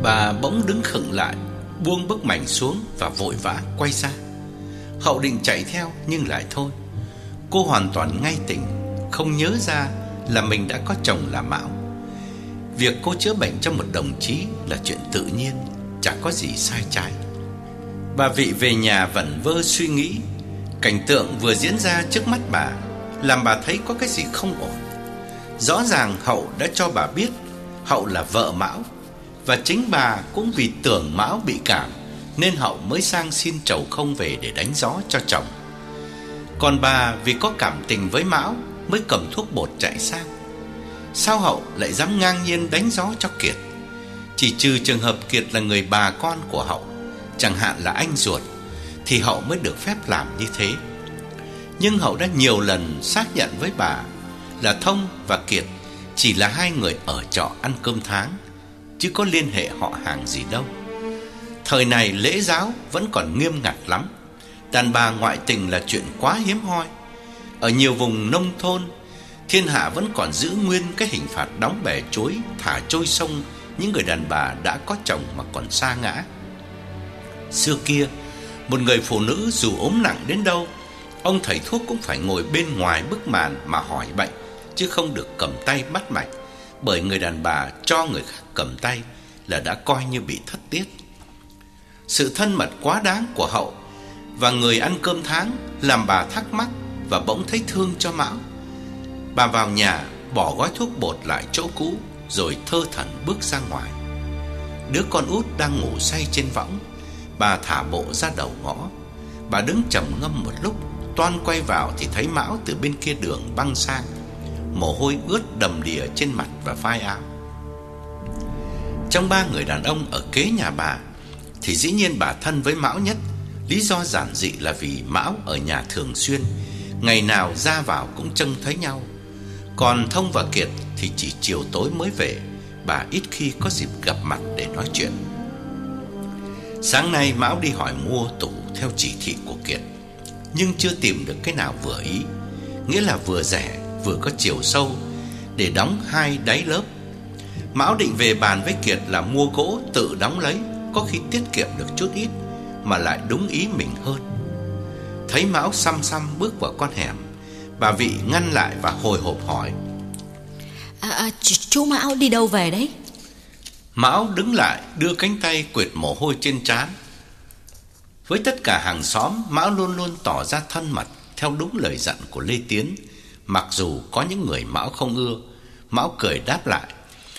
Bà bỗng đứng khựng lại, buông bức mảnh xuống và vội vã quay ra. Hậu định chạy theo nhưng lại thôi. Cô hoàn toàn ngay tỉnh, không nhớ ra là mình đã có chồng là Mão. Việc cô chữa bệnh cho một đồng chí là chuyện tự nhiên, chẳng có gì sai trái. Bà Vị về nhà vẩn vơ suy nghĩ. Cảnh tượng vừa diễn ra trước mắt bà làm bà thấy có cái gì không ổn. Rõ ràng Hậu đã cho bà biết Hậu là vợ Mão, và chính bà cũng vì tưởng Mão bị cảm nên Hậu mới sang xin trầu không về để đánh gió cho chồng. Còn bà vì có cảm tình với Mão mới cầm thuốc bột chạy sang. Sao Hậu lại dám ngang nhiên đánh gió cho Kiệt? Chỉ trừ trường hợp Kiệt là người bà con của Hậu, chẳng hạn là anh ruột, thì Hậu mới được phép làm như thế. Nhưng Hậu đã nhiều lần xác nhận với bà là Thông và Kiệt chỉ là hai người ở trọ ăn cơm tháng, chứ có liên hệ họ hàng gì đâu. Thời này lễ giáo vẫn còn nghiêm ngặt lắm. Đàn bà ngoại tình là chuyện quá hiếm hoi. Ở nhiều vùng nông thôn, thiên hạ vẫn còn giữ nguyên cái hình phạt đóng bè chuối, thả trôi sông những người đàn bà đã có chồng mà còn sa ngã. Xưa kia, một người phụ nữ dù ốm nặng đến đâu, ông thầy thuốc cũng phải ngồi bên ngoài bức màn mà hỏi bệnh, chứ không được cầm tay bắt mạch. Bởi người đàn bà cho người khác cầm tay là đã coi như bị thất tiết. Sự thân mật quá đáng của Hậu và người ăn cơm tháng làm bà thắc mắc và bỗng thấy thương cho Mão. Bà vào nhà bỏ gói thuốc bột lại chỗ cũ, rồi thơ thẩn bước ra ngoài. Đứa con út đang ngủ say trên võng, bà thả bộ ra đầu ngõ. Bà đứng trầm ngâm một lúc, toan quay vào thì thấy Mão từ bên kia đường băng sang, mồ hôi ướt đầm đìa trên mặt và vai áo. Trong ba người đàn ông ở kế nhà bà thì dĩ nhiên bà thân với Mão nhất. Lý do giản dị là vì Mão ở nhà thường xuyên, ngày nào ra vào cũng trông thấy nhau. Còn Thông và Kiệt thì chỉ chiều tối mới về, bà ít khi có dịp gặp mặt để nói chuyện. Sáng nay Mão đi hỏi mua tủ theo chỉ thị của Kiệt, nhưng chưa tìm được cái nào vừa ý, nghĩa là vừa rẻ vừa có chiều sâu để đóng hai đáy lớp. Mão định về bàn với Kiệt là mua gỗ tự đóng lấy, có khi tiết kiệm được chút ít mà lại đúng ý mình hơn. Thấy Mão xăm xăm bước vào con hẻm, bà Vị ngăn lại và hồi hộp hỏi: Chú Mão đi đâu về đấy? Mão đứng lại đưa cánh tay quệt mồ hôi trên trán. Với tất cả hàng xóm, Mão luôn luôn tỏ ra thân mật theo đúng lời dặn của Lê Tiến, mặc dù có những người Mão không ưa. Mão cười đáp lại: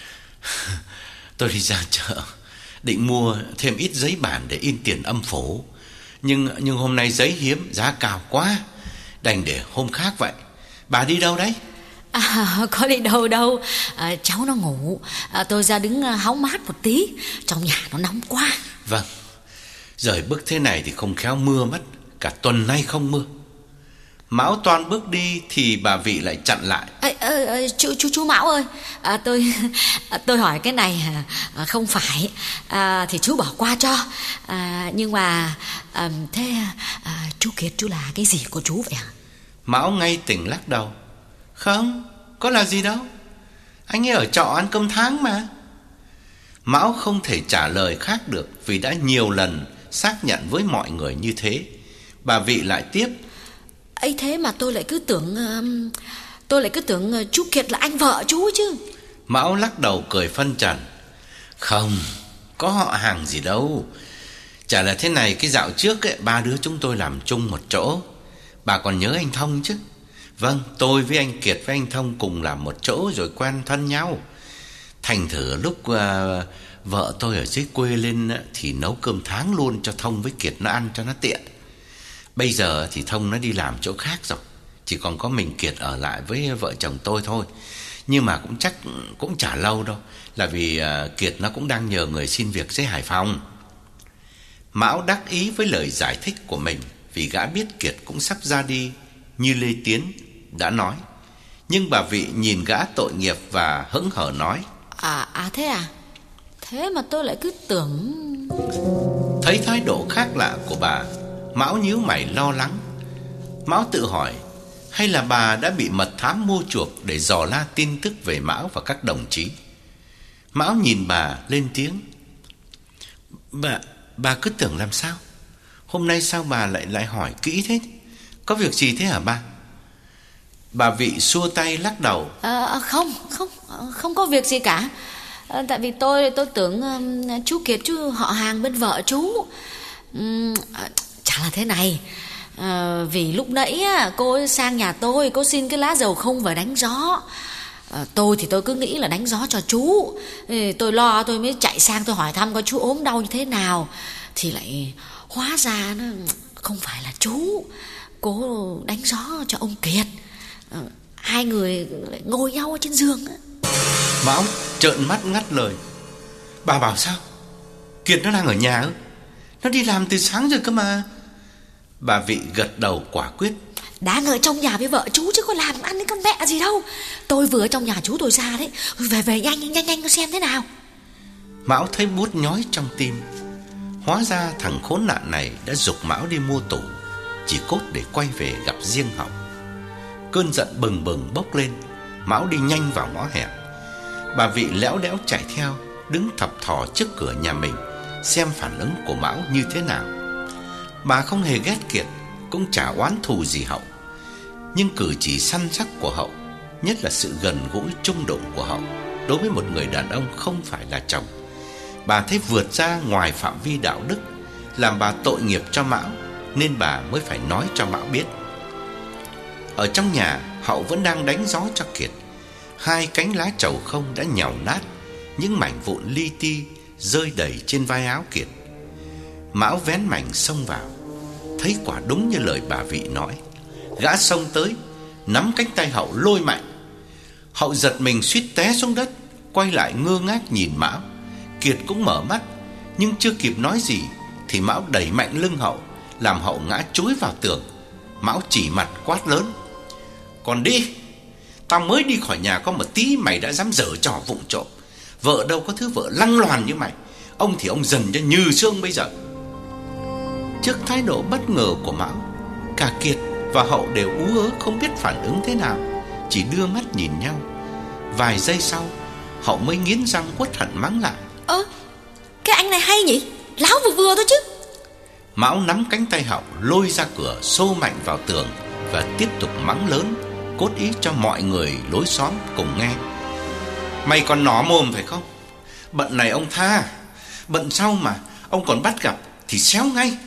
Tôi đi ra chợ định mua thêm ít giấy bản để in tiền âm phủ, nhưng hôm nay giấy hiếm, giá cao quá, đành để hôm khác vậy. Bà đi đâu đấy? Có đi đâu đâu, cháu nó ngủ, tôi ra đứng hóng mát một tí, trong nhà nó nóng quá. Vâng, rời bước thế này thì không khéo mưa mất, cả tuần nay không mưa. Mão toan bước đi thì bà Vị lại chặn lại. Chú Mão ơi, tôi hỏi cái này không phải thì chú bỏ qua cho, nhưng mà thế chú Kiệt chú là cái gì của chú vậy hả? Mão ngay tỉnh lắc đầu: Không, có là gì đâu, anh ấy ở trọ ăn cơm tháng mà. Mão không thể trả lời khác được vì đã nhiều lần xác nhận với mọi người như thế. Bà Vị lại tiếp: ấy thế mà tôi lại cứ tưởng chú Kiệt là anh vợ chú chứ. Mão lắc đầu cười phân trần: Không, có họ hàng gì đâu. Chả là thế này, cái dạo trước ấy, ba đứa chúng tôi làm chung một chỗ. Bà còn nhớ anh Thông chứ? Vâng, tôi với anh Kiệt với anh Thông cùng làm một chỗ rồi quen thân nhau. Thành thử lúc vợ tôi ở dưới quê lên thì nấu cơm tháng luôn cho Thông với Kiệt nó ăn cho nó tiện. Bây giờ thì Thông nó đi làm chỗ khác rồi, chỉ còn có mình Kiệt ở lại với vợ chồng tôi thôi. Nhưng mà cũng chắc cũng chả lâu đâu, là vì Kiệt nó cũng đang nhờ người xin việc dưới Hải Phòng. Mão đắc ý với lời giải thích của mình, vì gã biết Kiệt cũng sắp ra đi như Lê Tiến đã nói. Nhưng bà Vị nhìn gã tội nghiệp và hững hờ nói: Thế à? Thế mà tôi lại cứ tưởng... Thấy thái độ khác lạ của bà, Mão nhíu mày lo lắng. Mão tự hỏi hay là bà đã bị mật thám mua chuộc để dò la tin tức về Mão và các đồng chí. Mão nhìn bà lên tiếng: Bà cứ tưởng làm sao? Hôm nay sao bà lại hỏi kỹ thế? Có việc gì thế hả bà? Bà Vị xua tay lắc đầu. Không có việc gì cả. Tại vì tôi tưởng chú Kiệt chú họ hàng bên vợ chú. Chả là thế này. Vì lúc nãy cô ấy sang nhà tôi, cô xin cái lá dầu không về đánh gió. Tôi cứ nghĩ là đánh gió cho chú. Tôi lo tôi mới chạy sang tôi hỏi thăm coi chú ốm đau như thế nào. Thì lại hóa ra nó không phải là chú. Cô đánh gió cho ông Kiệt. Hai người lại ngồi nhau ở trên giường. Mão trợn mắt ngắt lời. Bà bảo sao? Kiệt nó đang ở nhà ư? Nó đi làm từ sáng rồi cơ mà. Bà Vị gật đầu quả quyết. Đang ở trong nhà với vợ chú chứ có làm ăn cái con mẹ gì đâu. Tôi vừa ở trong nhà chú tôi ra đấy. Về nhanh xem thế nào. Mão thấy buốt nhói trong tim. Hóa ra thằng khốn nạn này đã giục Mão đi mua tủ, chỉ cốt để quay về gặp riêng Hậu. Cơn giận bừng bừng bốc lên, Mão đi nhanh vào ngõ hẻm. Bà Vị léo đẽo chạy theo, đứng thập thò trước cửa nhà mình, xem phản ứng của Mão như thế nào. Bà không hề ghét Kiệt, cũng chả oán thù gì Hậu. Nhưng cử chỉ săn sắc của Hậu, nhất là sự gần gũi trung đụng của Hậu đối với một người đàn ông không phải là chồng, bà thấy vượt ra ngoài phạm vi đạo đức, làm bà tội nghiệp cho Mão, nên bà mới phải nói cho Mão biết. Ở trong nhà, Hậu vẫn đang đánh gió cho Kiệt. Hai cánh lá trầu không đã nhàu nát, những mảnh vụn li ti rơi đầy trên vai áo Kiệt. Mão vén mảnh xông vào, thấy quả đúng như lời bà Vị nói. Gã xông tới, nắm cánh tay Hậu lôi mạnh. Hậu giật mình suýt té xuống đất, quay lại ngơ ngác nhìn Mão. Kiệt cũng mở mắt, nhưng chưa kịp nói gì thì Mão đẩy mạnh lưng Hậu, làm Hậu ngã chúi vào tường. Mão chỉ mặt quát lớn. Còn đi, tao mới đi khỏi nhà có một tí mày đã dám giở trò vụng trộm. Vợ đâu có thứ vợ lăng loàn như mày. Ông thì ông dần cho như xương bây giờ. Trước thái độ bất ngờ của Mão, cả Kiệt và Hậu đều ú ớ không biết phản ứng thế nào, chỉ đưa mắt nhìn nhau. Vài giây sau, Hậu mới nghiến răng uất hận mắng lại. Cái anh này hay nhỉ, láo vừa thôi chứ. Mão nắm cánh tay Hậu lôi ra cửa, xô mạnh vào tường và tiếp tục mắng lớn, cốt ý cho mọi người lối xóm cùng nghe. Mày còn nỏ mồm phải không? Bận này ông tha, bận sau mà ông còn bắt gặp thì xéo ngay.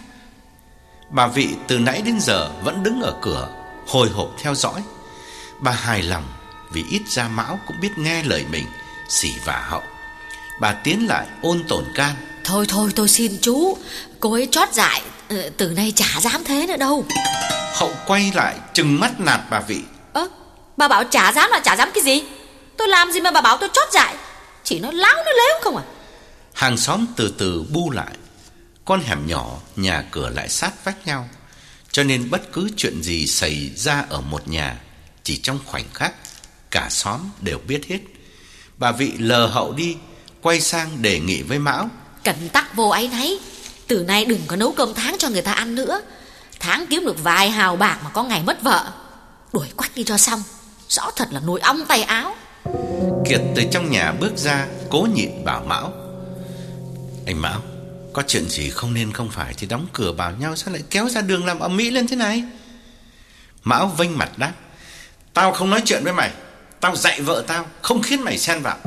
Bà Vị từ nãy đến giờ vẫn đứng ở cửa, hồi hộp theo dõi. Bà hài lòng vì ít ra Mão cũng biết nghe lời mình, xỉ vả Hậu. Bà tiến lại ôn tồn can. Thôi tôi xin chú, cô ấy chót dại, từ nay chả dám thế nữa đâu. Hậu quay lại trừng mắt nạt bà Vị. Bà bảo chả dám là chả dám cái gì? Tôi làm gì mà bà bảo tôi chót dại? Chỉ nó láo nó lếu không à? Hàng xóm từ từ bu lại. Con hẻm nhỏ, nhà cửa lại sát vách nhau, cho nên bất cứ chuyện gì xảy ra ở một nhà, chỉ trong khoảnh khắc cả xóm đều biết hết. Bà Vị lờ Hậu đi, quay sang đề nghị với Mão. Cẩn tắc vô áy náy, từ nay đừng có nấu cơm tháng cho người ta ăn nữa. Tháng kiếm được vài hào bạc mà có ngày mất vợ. Đuổi quách đi cho xong, rõ thật là nồi ong tay áo. Kiệt từ trong nhà bước ra, cố nhịn bảo Mão. Anh Mão, có chuyện gì không nên không phải thì đóng cửa bảo nhau, sao lại kéo ra đường làm ầm ĩ lên thế này? Mão vênh mặt đáp. Tao không nói chuyện với mày, tao dạy vợ tao không khiến mày xen vào.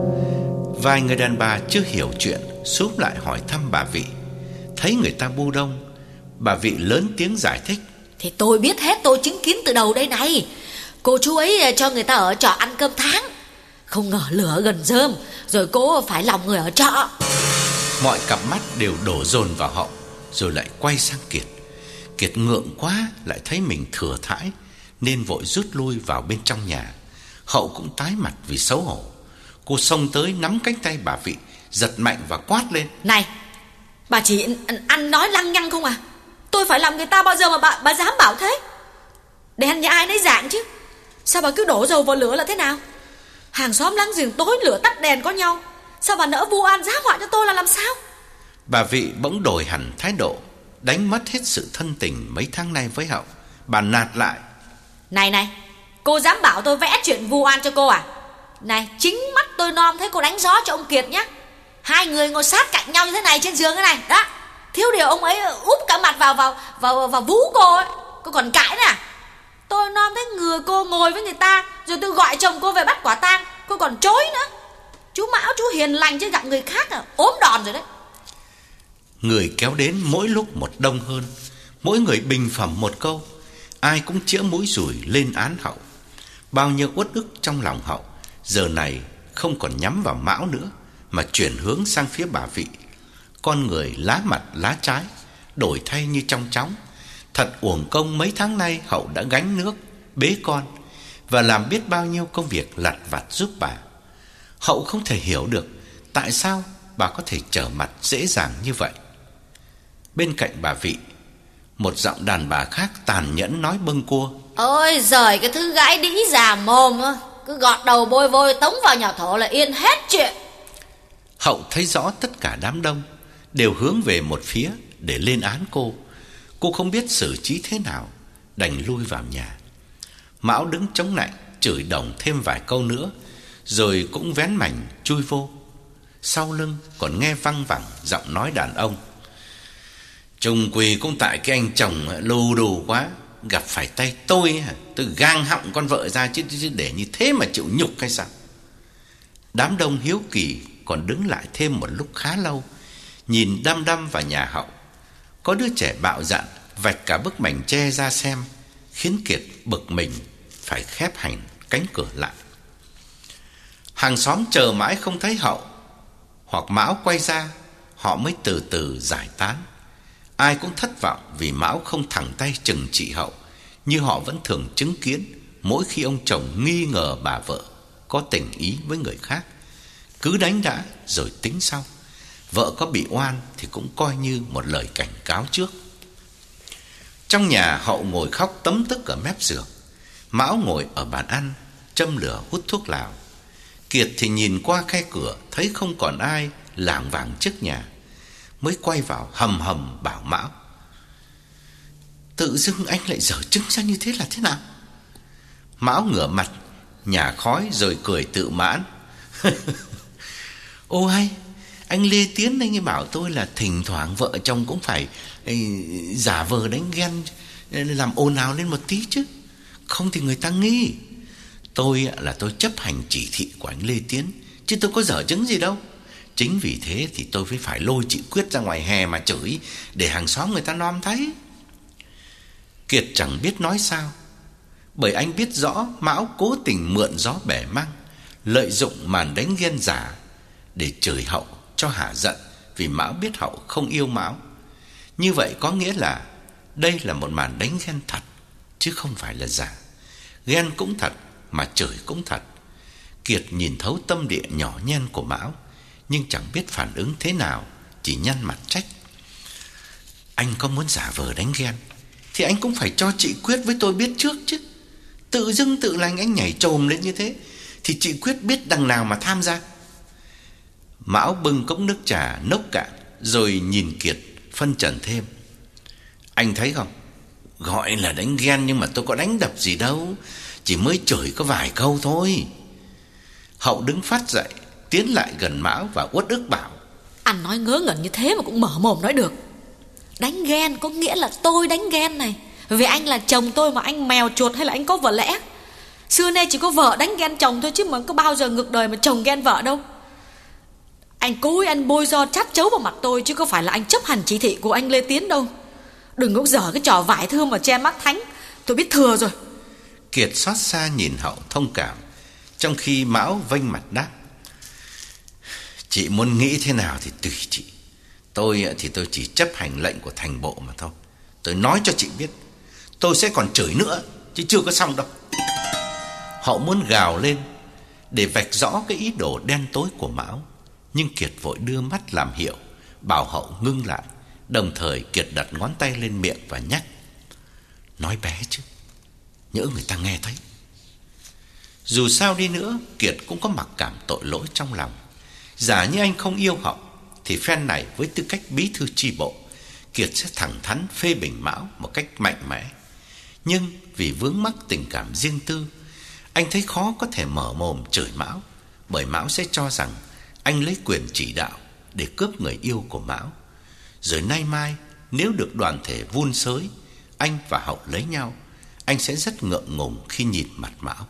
Vài người đàn bà chưa hiểu chuyện xúm lại hỏi thăm bà Vị. Thấy người ta bu đông, bà Vị lớn tiếng giải thích. Thì tôi biết hết, tôi chứng kiến từ đầu đây này. Cô chú ấy cho người ta ở trọ ăn cơm tháng, không ngờ lửa gần rơm, rồi cô phải lòng người ở trọ. Mọi cặp mắt đều đổ dồn vào Hậu, rồi lại quay sang Kiệt. Kiệt ngượng quá, lại thấy mình thừa thãi, nên vội rút lui vào bên trong nhà. Hậu cũng tái mặt vì xấu hổ. Cô xông tới nắm cánh tay bà Vị, giật mạnh và quát lên. Này, bà chỉ ăn nói lăng nhăng không à? Tôi phải làm người ta bao giờ mà bà dám bảo thế? Đèn nhà ai nấy dạng chứ, sao bà cứ đổ dầu vào lửa là thế nào? Hàng xóm láng giềng tối lửa tắt đèn có nhau, sao bà nỡ vu oan giá họa cho tôi là làm sao? Bà Vị bỗng đổi hẳn thái độ, đánh mất hết sự thân tình mấy tháng nay với Hậu. Bà nạt lại. Này, cô dám bảo tôi vẽ chuyện vu oan cho cô à? Này, chính mắt tôi nom thấy cô đánh gió cho ông Kiệt nhá. Hai người ngồi sát cạnh nhau như thế này trên giường thế này đó. Thiếu điều ông ấy úp cả mặt vào vú cô ấy. Cô còn cãi nè. Tôi non thấy ngừa cô ngồi với người ta, rồi tôi gọi chồng cô về bắt quả tang, cô còn chối nữa. Chú Mão chú hiền lành chứ gặp người khác ốm đòn rồi đấy. Người kéo đến mỗi lúc một đông hơn, mỗi người bình phẩm một câu. Ai cũng chĩa mũi dùi lên án Hậu. Bao nhiêu uất ức trong lòng Hậu giờ này không còn nhắm vào Mão nữa, mà chuyển hướng sang phía bà Vị. Con người lá mặt lá trái, đổi thay như trong chóng. Thật uổng công mấy tháng nay Hậu đã gánh nước, bế con và làm biết bao nhiêu công việc lặt vặt giúp bà. Hậu không thể hiểu được tại sao bà có thể trở mặt dễ dàng như vậy. Bên cạnh bà Vị, một giọng đàn bà khác tàn nhẫn nói bâng quơ: Ôi giời, cái thứ gái đĩ già mồm, cứ gọt đầu bôi vôi tống vào nhà thổ là yên hết chuyện. Hậu thấy rõ tất cả đám đông đều hướng về một phía để lên án cô. Cô không biết xử trí thế nào, đành lui vào nhà. Mão đứng chống nạnh chửi đồng thêm vài câu nữa, rồi cũng vén mảnh chui vô. Sau lưng còn nghe văng vẳng giọng nói đàn ông: Trùng quỳ cũng tại cái anh chồng lù đù quá, gặp phải tay tôi gang họng con vợ ra chứ để như thế mà chịu nhục hay sao? Đám đông hiếu kỳ còn đứng lại thêm một lúc khá lâu, nhìn đăm đăm vào nhà Hậu. Có đứa trẻ bạo dạn vạch cả bức mảnh tre ra xem, khiến Kiệt bực mình phải khép hẳn cánh cửa lại. Hàng xóm chờ mãi không thấy Hậu hoặc Mão quay ra, họ mới từ từ giải tán. Ai cũng thất vọng vì Mão không thẳng tay trừng trị Hậu như họ vẫn thường chứng kiến mỗi khi ông chồng nghi ngờ bà vợ có tình ý với người khác. Cứ đánh đã rồi tính sau. Vợ có bị oan thì cũng coi như một lời cảnh cáo trước. Trong nhà, Hậu ngồi khóc tấm tức ở mép giường. Mão ngồi ở bàn ăn châm lửa hút thuốc lào. Kiệt thì nhìn qua khe cửa thấy không còn ai lảng vảng trước nhà, mới quay vào hầm hầm bảo Mão: Tự dưng anh lại dở trứng ra như thế là thế nào? Mão ngửa mặt nhả khói rồi cười tự mãn: Ô hay, anh Lê Tiến anh ấy bảo tôi là thỉnh thoảng vợ chồng cũng phải giả vờ đánh ghen, làm ồn ào lên một tí chứ, không thì người ta nghi. Tôi chấp hành chỉ thị của anh Lê Tiến, chứ tôi có dở chứng gì đâu. Chính vì thế thì tôi phải lôi chị Quyết ra ngoài hè mà chửi, để hàng xóm người ta nom thấy. Kiệt chẳng biết nói sao, bởi anh biết rõ Mão cố tình mượn gió bẻ măng, lợi dụng màn đánh ghen giả để chửi Hậu cho hả giận, vì Mão biết Hậu không yêu Mão. Như vậy có nghĩa là đây là một màn đánh ghen thật, chứ không phải là giả. Ghen cũng thật mà chửi cũng thật. Kiệt nhìn thấu tâm địa nhỏ nhen của Mão, nhưng chẳng biết phản ứng thế nào, chỉ nhăn mặt trách: Anh có muốn giả vờ đánh ghen thì anh cũng phải cho chị Quyết với tôi biết trước chứ. Tự dưng tự lành anh nhảy chồm lên như thế thì chị Quyết biết đằng nào mà tham gia. Mão bưng cốc nước trà nốc cạn, rồi nhìn Kiệt phân trần thêm: Anh thấy không, gọi là đánh ghen nhưng mà tôi có đánh đập gì đâu, chỉ mới chửi có vài câu thôi. Hậu đứng phát dậy, tiến lại gần Mão và uất ức bảo: Anh nói ngớ ngẩn như thế mà cũng mở mồm nói được. Đánh ghen có nghĩa là tôi đánh ghen này, vì anh là chồng tôi mà anh mèo chuột hay là anh có vợ lẽ. Xưa nay chỉ có vợ đánh ghen chồng thôi, chứ mà có bao giờ ngược đời mà chồng ghen vợ đâu. Anh cố ý anh bôi do chát chấu vào mặt tôi, chứ có phải là anh chấp hành chỉ thị của anh Lê Tiến đâu. Đừng có dở cái trò vải thưa mà che mắt thánh, tôi biết thừa rồi. Kiệt xót xa nhìn Hậu thông cảm, trong khi Mão vênh mặt đáp: Chị muốn nghĩ thế nào thì tùy chị. Tôi chỉ chấp hành lệnh của thành bộ mà thôi. Tôi nói cho chị biết, tôi sẽ còn chửi nữa, chứ chưa có xong đâu. Hậu muốn gào lên để vạch rõ cái ý đồ đen tối của Mão, nhưng Kiệt vội đưa mắt làm hiệu, bảo Hậu ngưng lại. Đồng thời Kiệt đặt ngón tay lên miệng và nhắc: Nói bé chứ, nhỡ người ta nghe thấy. Dù sao đi nữa, Kiệt cũng có mặc cảm tội lỗi trong lòng. Giả như anh không yêu Hậu thì phen này với tư cách bí thư chi bộ, Kiệt sẽ thẳng thắn phê bình Mão một cách mạnh mẽ. Nhưng vì vướng mắc tình cảm riêng tư, anh thấy khó có thể mở mồm chửi Mão, bởi Mão sẽ cho rằng anh lấy quyền chỉ đạo để cướp người yêu của Mão. Rồi nay mai nếu được đoàn thể vun sới anh và Hậu lấy nhau, anh sẽ rất ngượng ngùng khi nhìn mặt Mão.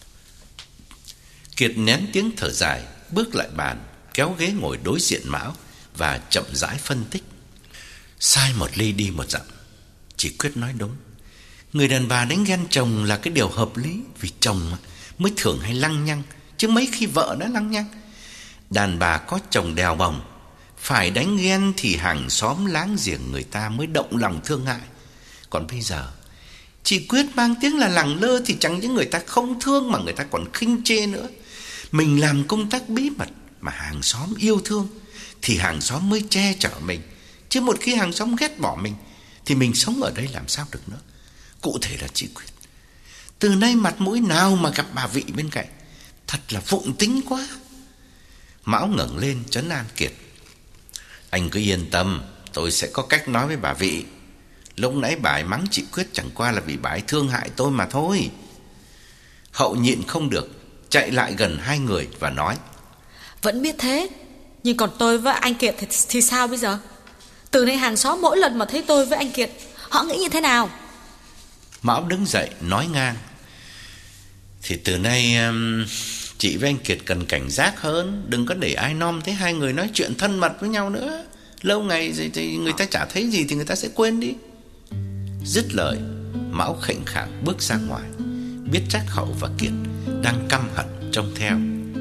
Kiệt nén tiếng thở dài, bước lại bàn, kéo ghế ngồi đối diện Mão và chậm rãi phân tích. Sai một ly đi một dặm. Chị Quyết nói đúng. Người đàn bà đánh ghen chồng là cái điều hợp lý, vì chồng mới thường hay lăng nhăng, chứ mấy khi vợ đã lăng nhăng. Đàn bà có chồng đèo bồng, phải đánh ghen thì hàng xóm láng giềng người ta mới động lòng thương hại. Còn bây giờ chị Quyết mang tiếng là lẳng lơ thì chẳng những người ta không thương mà người ta còn khinh chê nữa. Mình làm công tác bí mật mà hàng xóm yêu thương thì hàng xóm mới che chở mình, chứ một khi hàng xóm ghét bỏ mình thì mình sống ở đây làm sao được nữa. Cụ thể là chị Quyết, từ nay mặt mũi nào mà gặp bà Vị bên cạnh, thật là vụng tính quá. Mão ngẩng lên trấn an Kiệt. Anh cứ yên tâm, tôi sẽ có cách nói với bà Vị. Lúc nãy bà ấy mắng chị Quyết chẳng qua là vì bà ấy thương hại tôi mà thôi. Hậu nhịn không được, chạy lại gần hai người và nói. Vẫn biết thế, nhưng còn tôi với anh Kiệt thì sao bây giờ? Từ nay hàng xóm mỗi lần mà thấy tôi với anh Kiệt, họ nghĩ như thế nào? Mão đứng dậy nói ngang. Thì từ nay chị với anh Kiệt cần cảnh giác hơn, đừng có để ai nom thấy hai người nói chuyện thân mật với nhau nữa. Lâu ngày rồi thì người ta chả thấy gì thì người ta sẽ quên đi. Dứt lời, Mão khệnh khạng bước ra ngoài, biết chắc Hậu và Kiệt đang căm hận trông theo.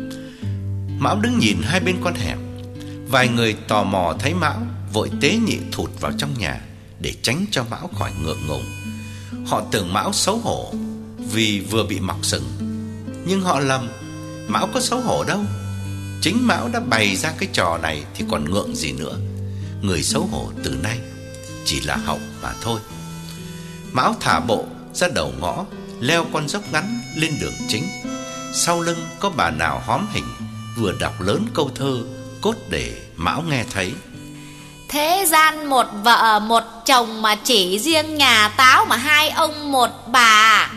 Mão đứng nhìn hai bên con hẻm. Vài người tò mò thấy Mão, vội tế nhị thụt vào trong nhà để tránh cho Mão khỏi ngượng ngùng. Họ tưởng Mão xấu hổ vì vừa bị mọc sừng, nhưng họ lầm. Mão có xấu hổ đâu. Chính Mão đã bày ra cái trò này thì còn ngượng gì nữa. Người xấu hổ từ nay chỉ là Hậu mà thôi. Mão thả bộ ra đầu ngõ, leo con dốc ngắn lên đường chính. Sau lưng có bà nào hóm hình vừa đọc lớn câu thơ cốt để Mão nghe thấy. Thế gian một vợ một chồng, mà chỉ riêng nhà táo mà hai ông một bà.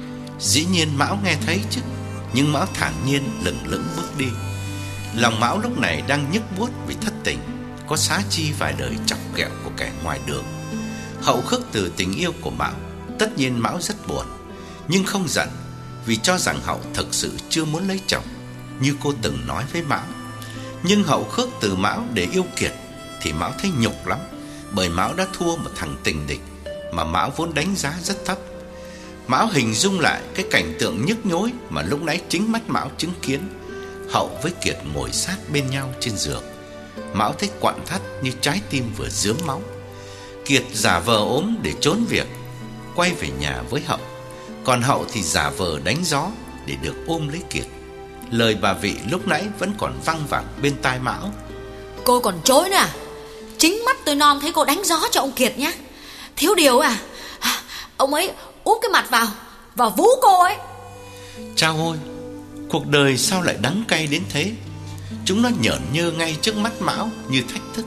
Dĩ nhiên Mão nghe thấy chứ, nhưng Mão thản nhiên lững lững bước đi. Lòng Mão lúc này đang nhức buốt vì thất tình, có xá chi vài lời chọc ghẹo của kẻ ngoài đường. Hậu khước từ tình yêu của Mão, tất nhiên Mão rất buồn, nhưng không giận, vì cho rằng Hậu thực sự chưa muốn lấy chồng như cô từng nói với Mão. Nhưng Hậu khước từ Mão để yêu Kiệt thì Mão thấy nhục lắm, bởi Mão đã thua một thằng tình địch mà Mão vốn đánh giá rất thấp. Mão hình dung lại cái cảnh tượng nhức nhối mà lúc nãy chính mắt Mão chứng kiến. Hậu với Kiệt ngồi sát bên nhau trên giường. Mão thấy quặn thắt như trái tim vừa rướm máu. Kiệt giả vờ ốm để trốn việc, quay về nhà với Hậu. Còn Hậu thì giả vờ đánh gió để được ôm lấy Kiệt. Lời bà Vị lúc nãy vẫn còn văng vẳng bên tai Mão. Cô còn chối nè. Chính mắt tôi non thấy cô đánh gió cho ông Kiệt nhá. Thiếu điều à, ông ấy úp cái mặt vào vú cô ấy. Chao ôi, cuộc đời sao lại đắng cay đến thế. Chúng nó nhởn nhơ ngay trước mắt Mão như thách thức.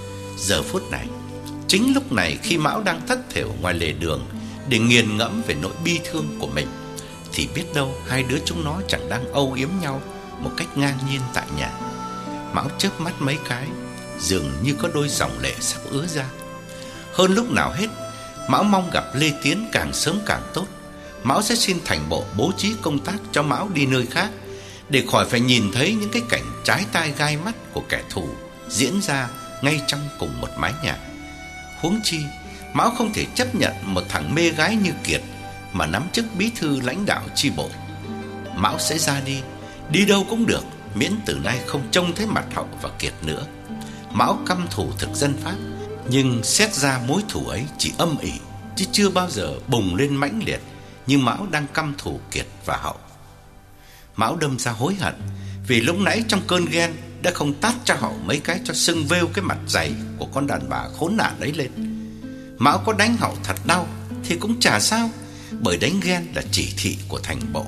Giờ phút này, chính lúc này khi Mão đang thất thểu ngoài lề đường để nghiền ngẫm về nỗi bi thương của mình, thì biết đâu hai đứa chúng nó chẳng đang âu yếm nhau một cách ngang nhiên tại nhà. Mão chớp mắt mấy cái, dường như có đôi dòng lệ sắp ứa ra. Hơn lúc nào hết, Mão mong gặp Lê Tiến càng sớm càng tốt. Mão sẽ xin thành bộ bố trí công tác cho Mão đi nơi khác, để khỏi phải nhìn thấy những cái cảnh trái tai gai mắt của kẻ thù diễn ra ngay trong cùng một mái nhà. Huống chi, Mão không thể chấp nhận một thằng mê gái như Kiệt mà nắm chức bí thư lãnh đạo chi bộ. Mão sẽ ra đi đâu cũng được, miễn từ nay không trông thấy mặt Hậu và Kiệt nữa. Mão căm thù thực dân Pháp, nhưng xét ra mối thù ấy chỉ âm ỉ, chứ chưa bao giờ bùng lên mãnh liệt như Mão đang căm thù Kiệt và Hậu. Mão đâm ra hối hận vì lúc nãy trong cơn ghen đã không tát cho Hậu mấy cái cho sưng vêu cái mặt dày của con đàn bà khốn nạn ấy lên. Mão có đánh Hậu thật đau thì cũng chả sao, bởi đánh ghen là chỉ thị của thành bộ.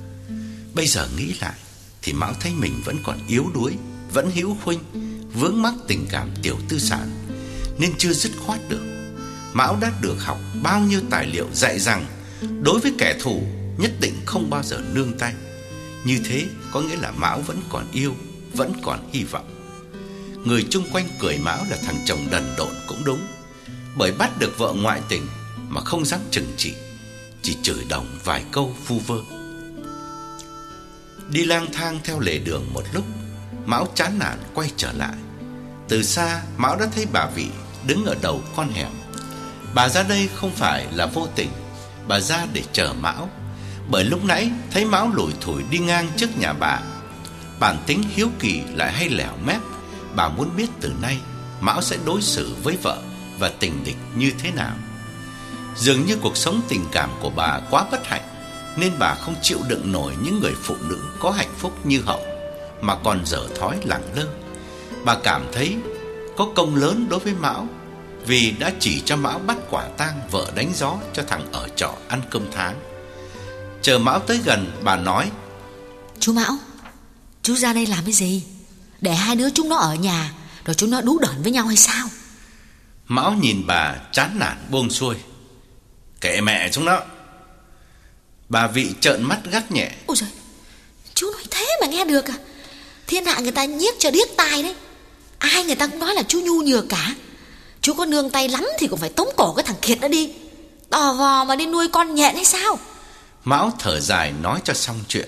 Bây giờ nghĩ lại thì Mão thấy mình vẫn còn yếu đuối, vẫn hữu huynh, vướng mắc tình cảm tiểu tư sản, nên chưa dứt khoát được. Mão đã được học bao nhiêu tài liệu dạy rằng đối với kẻ thù nhất định không bao giờ nương tay. Như thế có nghĩa là Mão vẫn còn yêu, vẫn còn hy vọng. Người chung quanh cười Mão là thằng chồng đần độn cũng đúng, bởi bắt được vợ ngoại tình mà không dám trừng trị, chỉ chửi đồng vài câu vu vơ. Đi lang thang theo lề đường một lúc, Mão chán nản quay trở lại. Từ xa Mão đã thấy bà Vị đứng ở đầu con hẻm. Bà ra đây không phải là vô tình, bà ra để chờ Mão, bởi lúc nãy thấy Mão lủi thủi đi ngang trước nhà bà. Bản tính hiếu kỳ lại hay lẻo mép, bà muốn biết từ nay Mão sẽ đối xử với vợ và tình địch như thế nào. Dường như cuộc sống tình cảm của bà quá bất hạnh, nên bà không chịu đựng nổi những người phụ nữ có hạnh phúc như Hậu, mà còn dở thói lẳng lơ. Bà cảm thấy có công lớn đối với Mão, vì đã chỉ cho Mão bắt quả tang vợ đánh gió cho thằng ở trọ ăn cơm tháng. Chờ Mão tới gần, bà nói: Chú Mão, chú ra đây làm cái gì? Để hai đứa chúng nó ở nhà rồi chúng nó đú đởn với nhau hay sao? Mão nhìn bà chán nản buông xuôi: Kệ mẹ chúng nó. Bà Vị trợn mắt gắt nhẹ: Ôi giời, chú nói thế mà nghe được à? Thiên hạ người ta nhiếc cho điếc tai đấy. Ai người ta cũng nói là chú nhu nhược cả. Chú có nương tay lắm thì cũng phải tống cổ cái thằng Kiệt đó đi. Tò vò mà đi nuôi con nhện hay sao? Mão thở dài nói cho xong chuyện: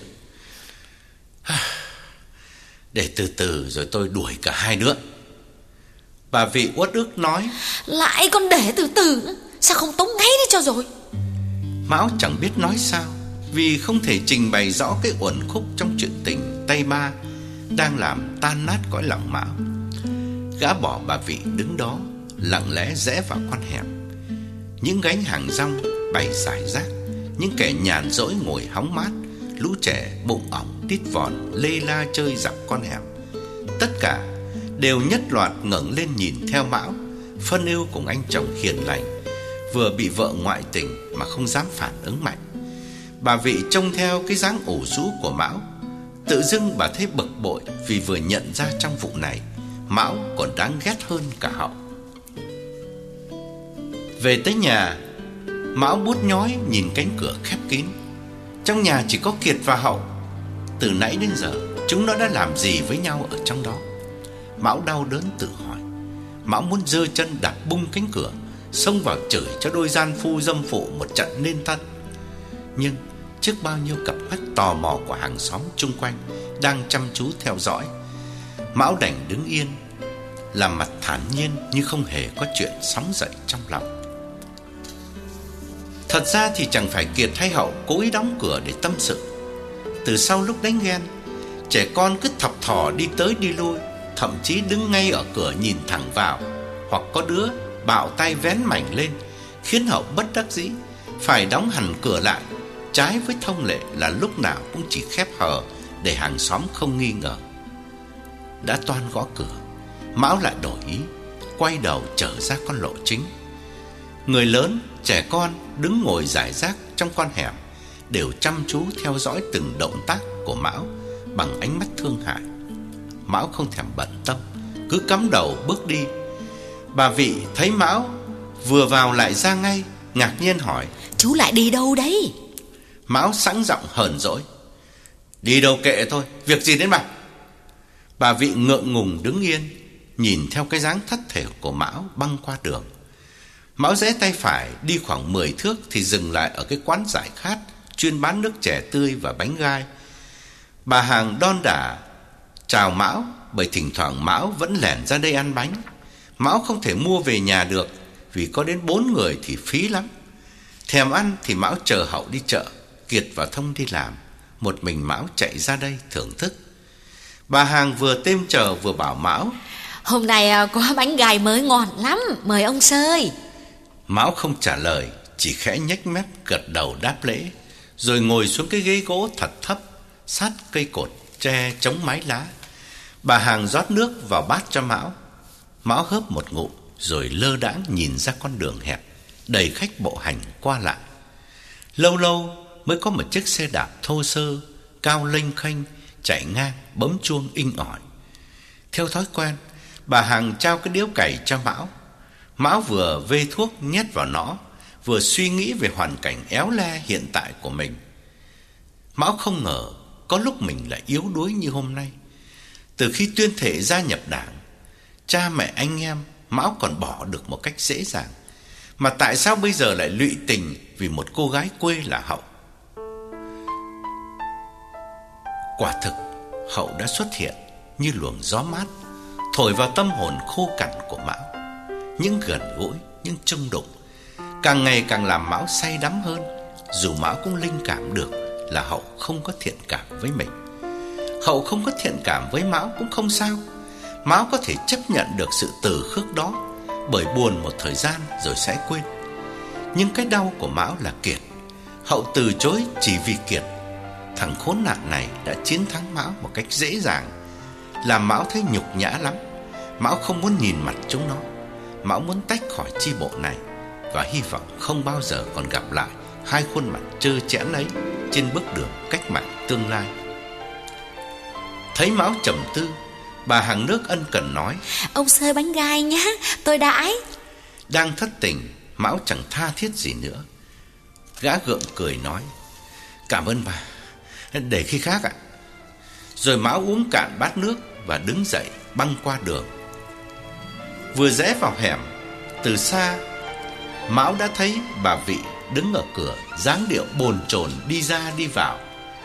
Để từ từ rồi tôi đuổi cả hai đứa. Bà Vị uất ức nói: Lại còn để từ từ, sao không tống ngay đi cho rồi? Mão chẳng biết nói sao, vì không thể trình bày rõ cái uẩn khúc trong chuyện tình tay ba đang làm tan nát cõi lòng Mão. Gã bỏ bà Vị đứng đó, lặng lẽ rẽ vào con hẻm. Những gánh hàng rong bày rải rác, những kẻ nhàn rỗi ngồi hóng mát, lũ trẻ bụng ỏng đít vòn lê la chơi dọc con hẻm. Tất cả đều nhất loạt ngẩng lên nhìn theo Mão, phân ưu cùng anh chồng hiền lành vừa bị vợ ngoại tình mà không dám phản ứng mạnh. Bà Vị trông theo cái dáng ủ rũ của Mão, tự dưng bà thấy bực bội, vì vừa nhận ra trong vụ này Mão còn đáng ghét hơn cả Hậu. Về tới nhà, Mão buốt nhói nhìn cánh cửa khép kín. Trong nhà chỉ có Kiệt và Hậu. Từ nãy đến giờ chúng nó đã làm gì với nhau ở trong đó? Mão đau đớn tự hỏi. Mão muốn giơ chân đạp bung cánh cửa, xông vào chửi cho đôi gian phu dâm phụ một trận nên thân. Nhưng trước bao nhiêu cặp mắt tò mò của hàng xóm chung quanh đang chăm chú theo dõi, Mão đành đứng yên, làm mặt thản nhiên như không hề có chuyện sóng dậy trong lòng. Thật ra thì chẳng phải Kiệt hay Hậu cố ý đóng cửa để tâm sự. Từ sau lúc đánh ghen, trẻ con cứ thập thò đi tới đi lui, thậm chí đứng ngay ở cửa nhìn thẳng vào, hoặc có đứa bạo tay vén mảnh lên, khiến Hậu bất đắc dĩ phải đóng hẳn cửa lại, trái với thông lệ là lúc nào cũng chỉ khép hờ để hàng xóm không nghi ngờ. Đã toan gõ cửa, Mão lại đổi ý, quay đầu trở ra con lộ chính. Người lớn, trẻ con đứng ngồi rải rác trong con hẻm đều chăm chú theo dõi từng động tác của Mão bằng ánh mắt thương hại. Mão không thèm bận tâm, cứ cắm đầu bước đi. Bà Vị thấy Mão vừa vào lại ra ngay, ngạc nhiên hỏi: Chú lại đi đâu đấy? Mão sẵn giọng hờn dỗi: Đi đâu kệ thôi, việc gì đến bà? Bà Vị ngượng ngùng đứng yên, nhìn theo cái dáng thất thểu của Mão băng qua đường. Mão rẽ tay phải đi khoảng 10 thước thì dừng lại ở cái quán giải khát chuyên bán nước chè tươi và bánh gai. Bà hàng đon đả chào Mão, bởi thỉnh thoảng Mão vẫn lẻn ra đây ăn bánh. Mão không thể mua về nhà được, vì có đến 4 người thì phí lắm. Thèm ăn thì Mão chờ Hậu đi chợ, Kiệt và Thông đi làm, một mình Mão chạy ra đây thưởng thức. Bà hàng vừa têm chờ vừa bảo Mão: Hôm nay có bánh gai mới ngon lắm, mời ông xơi. Mão không trả lời, chỉ khẽ nhếch mép gật đầu đáp lễ, rồi ngồi xuống cái ghế gỗ thật thấp sát cây cột tre chống mái lá. Bà hàng rót nước vào bát cho Mão. Mão hớp một ngụm rồi lơ đãng nhìn ra con đường hẹp đầy khách bộ hành qua lại. Lâu lâu mới có một chiếc xe đạp thô sơ cao lênh khênh chạy ngang bấm chuông inh ỏi. Theo thói quen, bà hàng trao cái điếu cày cho Mão. Mão vừa vê thuốc nhét vào nó, vừa suy nghĩ về hoàn cảnh éo le hiện tại của mình. Mão không ngờ có lúc mình lại yếu đuối như hôm nay. Từ khi tuyên thệ gia nhập Đảng, Cha mẹ anh em Mão còn bỏ được một cách dễ dàng, mà tại sao bây giờ lại lụy tình vì một cô gái quê là Hậu? Quả thực Hậu đã xuất hiện như luồng gió mát, thổi vào tâm hồn khô cằn của Mão. Những gần gũi, những chung đụng càng ngày càng làm Mão say đắm hơn. Dù Mão cũng linh cảm được là Hậu không có thiện cảm với mình. Hậu không có thiện cảm với Mão cũng không sao. Mão có thể chấp nhận được sự từ khước đó, bởi buồn một thời gian rồi sẽ quên. Nhưng cái đau của Mão là Kiệt. Hậu từ chối chỉ vì Kiệt. Thằng khốn nạn này đã chiến thắng Mão một cách dễ dàng, làm Mão thấy nhục nhã lắm. Mão không muốn nhìn mặt chúng nó. Mão muốn tách khỏi chi bộ này, và hy vọng không bao giờ còn gặp lại hai khuôn mặt trơ trẽn ấy trên bước đường cách mạng tương lai. Thấy Mão trầm tư, bà hàng nước ân cần nói: Ông xơi bánh gai nhá, tôi đãi. Đang thất tình, Mão chẳng tha thiết gì nữa. Gã gượng cười nói: Cảm ơn bà, để khi khác ạ. Rồi Mão uống cạn bát nước và đứng dậy băng qua đường. Vừa rẽ vào hẻm, từ xa Mão đã thấy bà Vị đứng ở cửa, dáng điệu bồn chồn đi ra đi vào.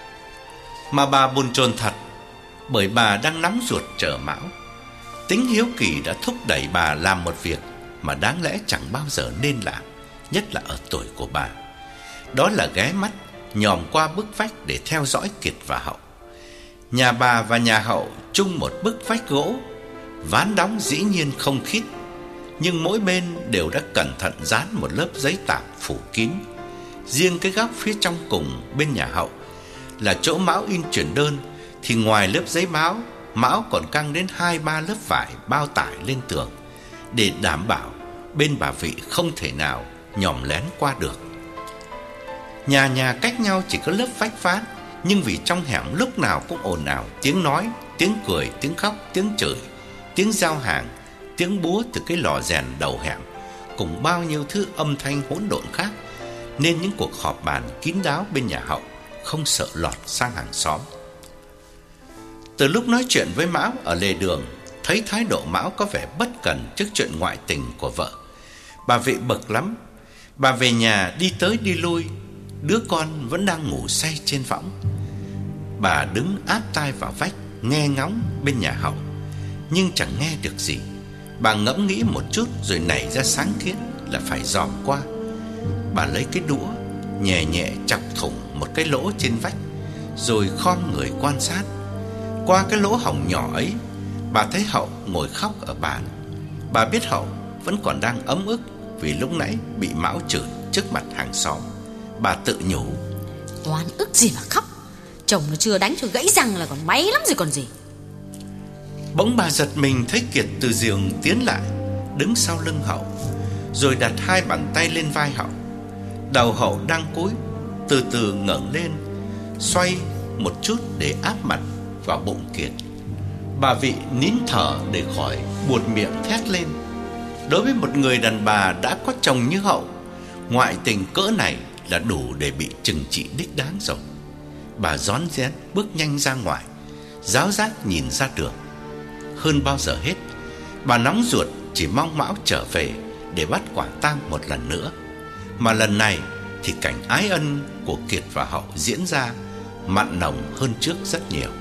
Mà bà bồn chồn thật, bởi bà đang nắm ruột chờ Mão. Tính hiếu kỳ đã thúc đẩy bà làm một việc mà đáng lẽ chẳng bao giờ nên làm, nhất là ở tuổi của bà. Đó là ghé mắt nhòm qua bức vách để theo dõi Kiệt và Hậu. Nhà bà và nhà Hậu chung một bức vách gỗ, ván đóng dĩ nhiên không khít, nhưng mỗi bên đều đã cẩn thận dán một lớp giấy tạp phủ kín. Riêng cái góc phía trong cùng bên nhà Hậu là chỗ Mão in chuyển đơn, thì ngoài lớp giấy báo, Mão còn căng đến 2-3 lớp vải bao tải lên tường, để đảm bảo bên bà Vị không thể nào nhòm lén qua được. Nhà nhà cách nhau chỉ có lớp vách ván, nhưng vì trong hẻm lúc nào cũng ồn ào tiếng nói, tiếng cười, tiếng khóc, tiếng chửi, tiếng giao hàng, tiếng búa từ cái lò rèn đầu hẻm, cùng bao nhiêu thứ âm thanh hỗn độn khác, nên những cuộc họp bàn kín đáo bên nhà Hậu không sợ lọt sang hàng xóm. Từ lúc nói chuyện với Mão ở lề đường, thấy thái độ Mão có vẻ bất cần trước chuyện ngoại tình của vợ, bà Vị bực lắm. Bà về nhà đi tới đi lui, đứa con vẫn đang ngủ say trên võng. Bà đứng áp tai vào vách, nghe ngóng bên nhà Hậu, nhưng chẳng nghe được gì. Bà ngẫm nghĩ một chút rồi nảy ra sáng kiến là phải dòm qua. Bà lấy cái đũa, nhẹ nhẹ chọc thủng một cái lỗ trên vách, rồi khom người quan sát. Qua cái lỗ hổng nhỏ ấy, bà thấy Hậu ngồi khóc ở bàn. Bà biết Hậu vẫn còn đang ấm ức vì lúc nãy bị Mão chửi trước mặt hàng xóm. Bà tự nhủ: Oan ức gì mà khóc, chồng nó chưa đánh cho gãy răng là còn may lắm rồi còn gì. Bỗng bà giật mình thấy Kiệt từ giường tiến lại, đứng sau lưng Hậu, rồi đặt hai bàn tay lên vai Hậu. Đầu Hậu đang cúi, từ từ ngẩng lên, xoay một chút để áp mặt vào bụng Kiệt. Bà Vị nín thở để khỏi buột miệng thét lên. Đối với một người đàn bà đã có chồng như Hậu, ngoại tình cỡ này là đủ để bị trừng trị đích đáng rồi. Bà rón rén bước nhanh ra ngoài, ráo rác nhìn ra đường. Hơn bao giờ hết, bà nóng ruột chỉ mong Mão trở về để bắt quả tang một lần nữa. Mà lần này thì cảnh ái ân của Kiệt và Hậu diễn ra mặn nồng hơn trước rất nhiều.